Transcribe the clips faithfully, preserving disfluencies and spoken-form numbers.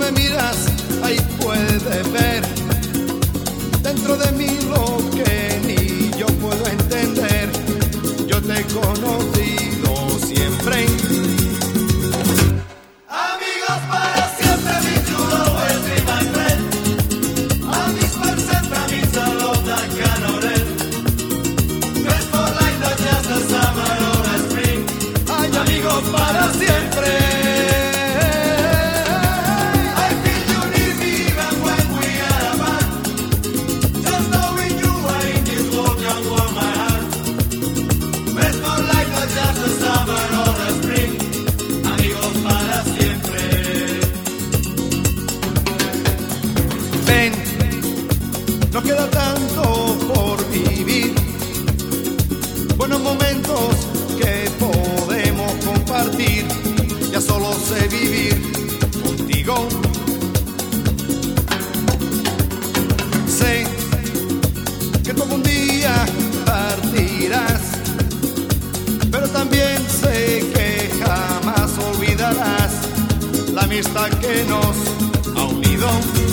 me miras, ahí puedes ver dentro de mí lo que ni yo puedo entender. Yo te he conocido siempre. Amigos para siempre, mi true always be my friend. Amics per sempre, amics a love that cannot end. Friends for life, not just a summer or a spring. Ay, amigos para siempre. No queda tanto por vivir, buenos momentos que podemos compartir. Ya solo sé vivir contigo. Sé que tú algún día partirás, pero también sé que jamás olvidarás la amistad que nos ha unido.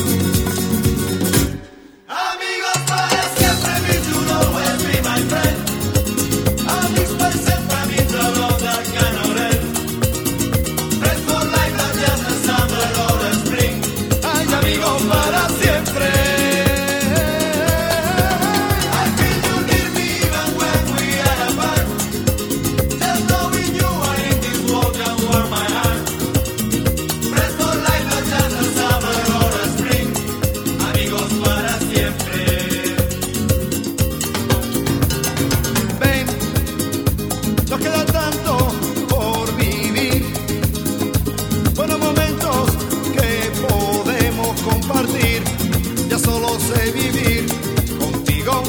Sé vivir contigo.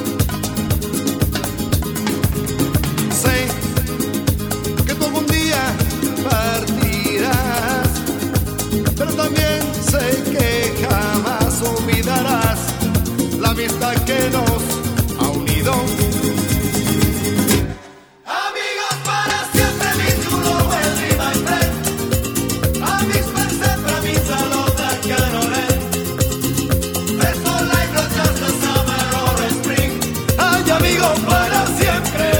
Sé que tú algún día partirás, pero también sé que jamás olvidarás la amistad que nos ha unido. Amigos para siempre.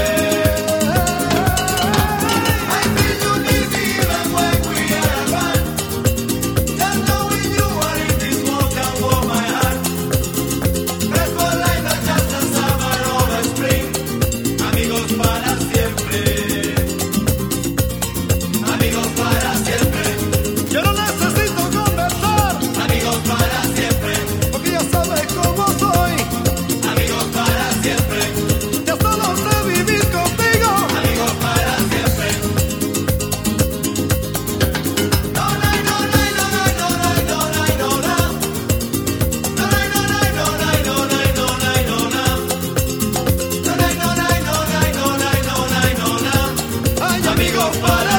I feel you need me even when we are apart. Just knowing you are in this world can warm my heart. Friends for life, not just a summer or a spring. Amigos para siempre. Amigos para siempre. Yo no necesito conversar. Amigos para siempre. Porque ya sabes cómo soy. Amigos para siempre. Ya solo sé vivir contigo. Amigos para siempre. No, no, no, no, no, no, no, no, no, no, no. No, no, no, no, no, no, no, no, no, no, no. No, no, no, no, no, no, no, no, no, no. Ay, amigos para